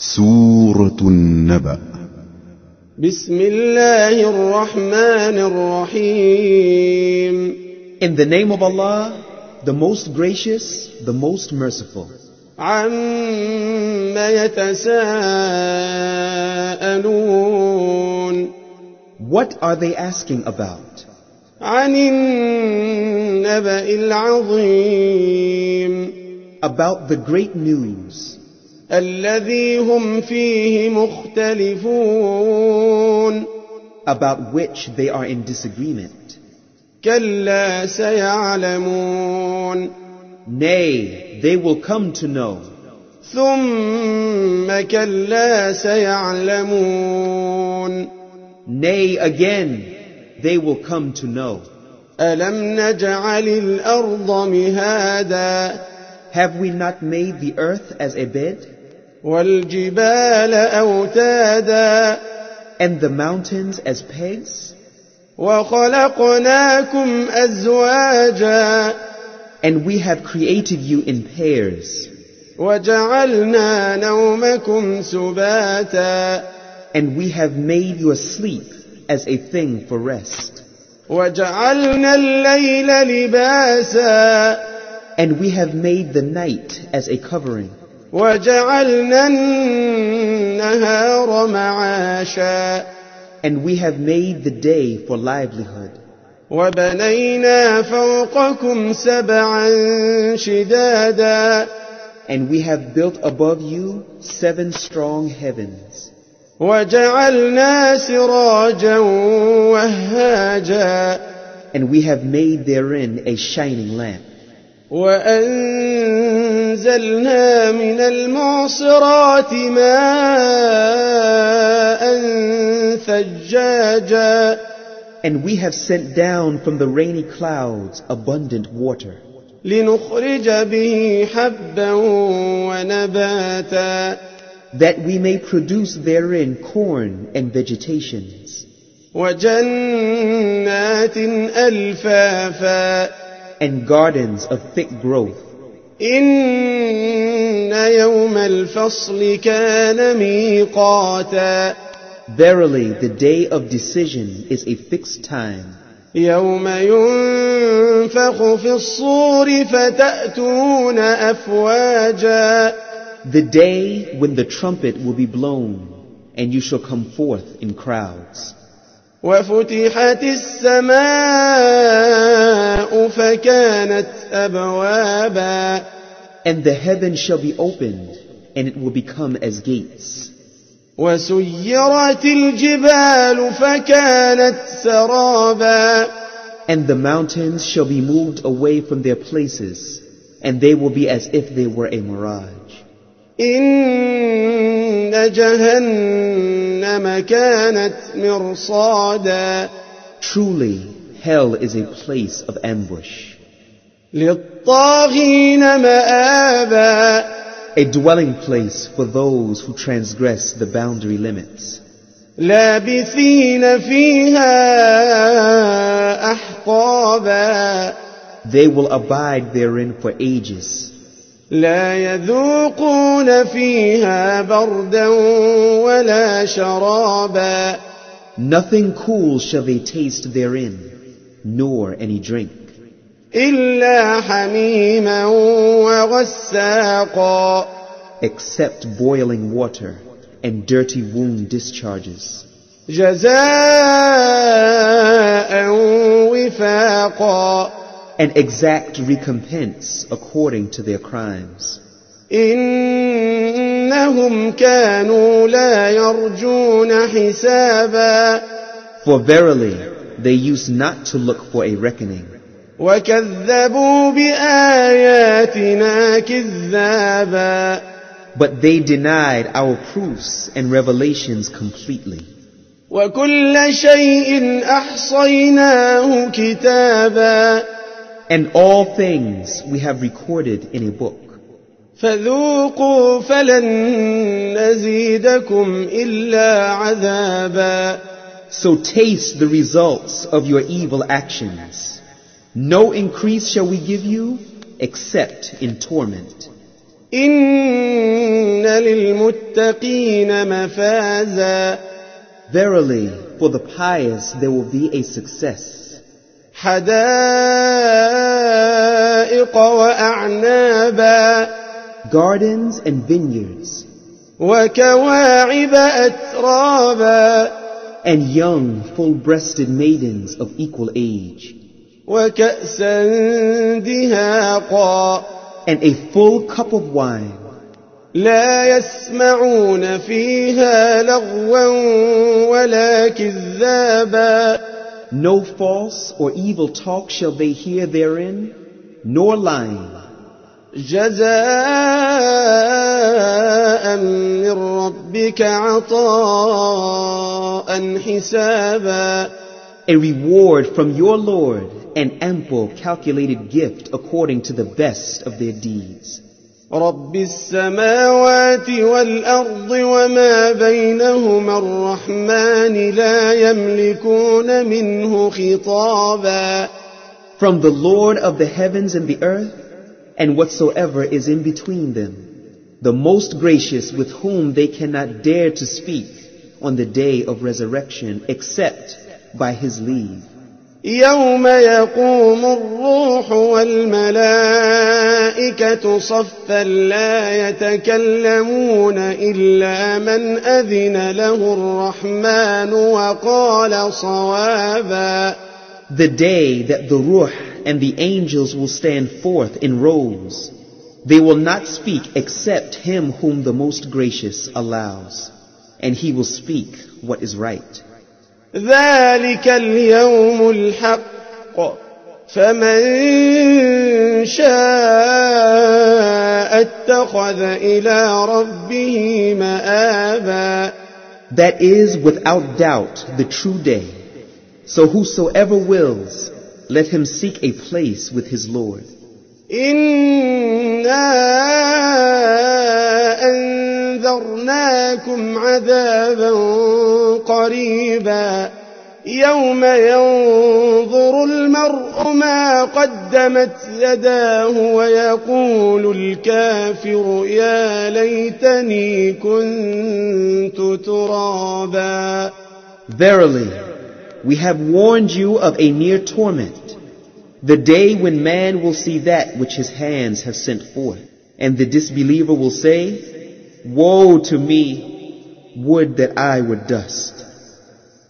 سورة النبأ. بسم الله الرحمن الرحيم. In the name of Allah, the most gracious, the most merciful. عَمَّ يَتَسَاءَلُونَ. What are they asking about? عَنِ النَّبَإِ الْعَظِيمِ. About the great news. الَّذِي هُمْ فِيهِ مُخْتَلِفُونَ. About which they are in disagreement. كَلَّا سَيَعْلَمُونَ. Nay, they will come to know. ثُمَّ كَلَّا سَيَعْلَمُونَ. Nay, again, they will come to know. أَلَمْ نَجْعَلِ الْأَرْضَ مِهَادًا. Have we not made the earth as a bed? وَالْجِبَالَ أَوْتَادًا. And the mountains as pegs? وَخَلَقْنَاكُمْ أَزْوَاجًا. And we have created you in pairs. وَجَعَلْنَا نَوْمَكُمْ سُبَاتًا. And we have made your sleep as a thing for rest. وَجَعَلْنَا اللَّيْلَ لِبَاسًا. And we have made the night as a covering. وَجَعَلْنَا النَّهَارَ مَعَاشًا. And we have made the day for livelihood. وَبَنَيْنَا فَوْقَكُمْ سَبْعًا شِدَادًا. And we have built above you 7 strong heavens. وَجَعَلْنَا سِرَاجًا وَهَّاجًا. And we have made therein a shining lamp. وَأَنزَلْنَا مِنَ الْمُعْصِرَاتِ مَاءً ثَجَّاجًا. And we have sent down from the rainy clouds abundant water. لِنُخْرِجَ بِهِ حَبًّا وَنَبَاتًا. That we may produce therein corn and vegetations. وَجَنَّاتٍ أَلْفَافًا. And gardens of thick growth. إِنَّ يَوْمَ الْفَصْلِ كَانَ مِيقَاتًا. Verily, the day of decision is a fixed time. يَوْمَ يُنفَخُ فِي الصُّورِ فَتَأْتُونَ أَفْوَاجًا. The day when the trumpet will be blown, and you shall come forth in crowds. وَفُتِحَتِ السَّمَاءُ فَكَانَتْ أَبْوَابًا. And the heavens shall be opened, and it will become as gates. وَسُيِّرَتِ الْجِبَالُ فَكَانَتْ سَرَابًا. And the mountains shall be moved away from their places, and they will be as if they were a mirage. إِنَّ جَهَنَّمَ كَانَتْ مِرْصَادًا. Truly, hell is a place of ambush. لِلطَّاغِينَ مَآبًا. A dwelling place for those who transgress the boundary limits. لَابِثِينَ فِيهَا أَحْقَابًا. They will abide therein for ages. لا يذوقون فيها بردا ولا شرابا. Nothing cool shall they taste therein, nor any drink. إلا حميما وغساقا. Except boiling water and dirty wound discharges. جزاء وفاقا. And exact recompense according to their crimes. إنهم كانوا لا يرجون حسابا. For verily, they used not to look for a reckoning. وكذبوا بآياتنا كذابا. But they denied our proofs and revelations completely. وكل شيء أحصيناه كتابا. And all things we have recorded in a book. فذوقوا فلن نزيدكم إلا عذابا. So taste the results of your evil actions. No increase shall we give you except in torment. إن للمتقين مفازا Verily, for the pious there will be a success. حدائق وأعنابا Gardens and vineyards, وكواعب أترابا and young, full-breasted maidens of equal age, وكأسا دهاقا and a full cup of wine. لا يسمعون فيها لغوا ولا كذابا No false or evil talk shall they hear therein, nor lying. جزاء من ربك عطاء حسابا A reward from your Lord, an ample calculated gift according to the best of their deeds. رب السماوات والأرض وما بينهما الرحمن لا يملكون منه خطابا From the Lord of the heavens and the earth, and whatsoever is in between them, the most gracious with whom they cannot dare to speak on the day of resurrection except by his leave. يوم يقوم الروح والملائكة صفا لا يتكلمون إلا من أذن له الرحمن وقال صوابا The day that the Ruh and the angels will stand forth in rows, they will not speak except him whom the most gracious allows, and he will speak what is right. ذلك اليوم الحق فمن شاء اتخذ إلى ربه مآبا That is without doubt the true day. So whosoever wills, let him seek a place with his Lord. إنا أنذرناكم عذابا قريبا يوم ينظر المرء ما قدمت يداه ويقول الكافر يا ليتني كنت ترابا Verily, we have warned you of a near torment, the day when man will see that which his hands have sent forth, and the disbeliever will say, Woe to me, would that I were dust.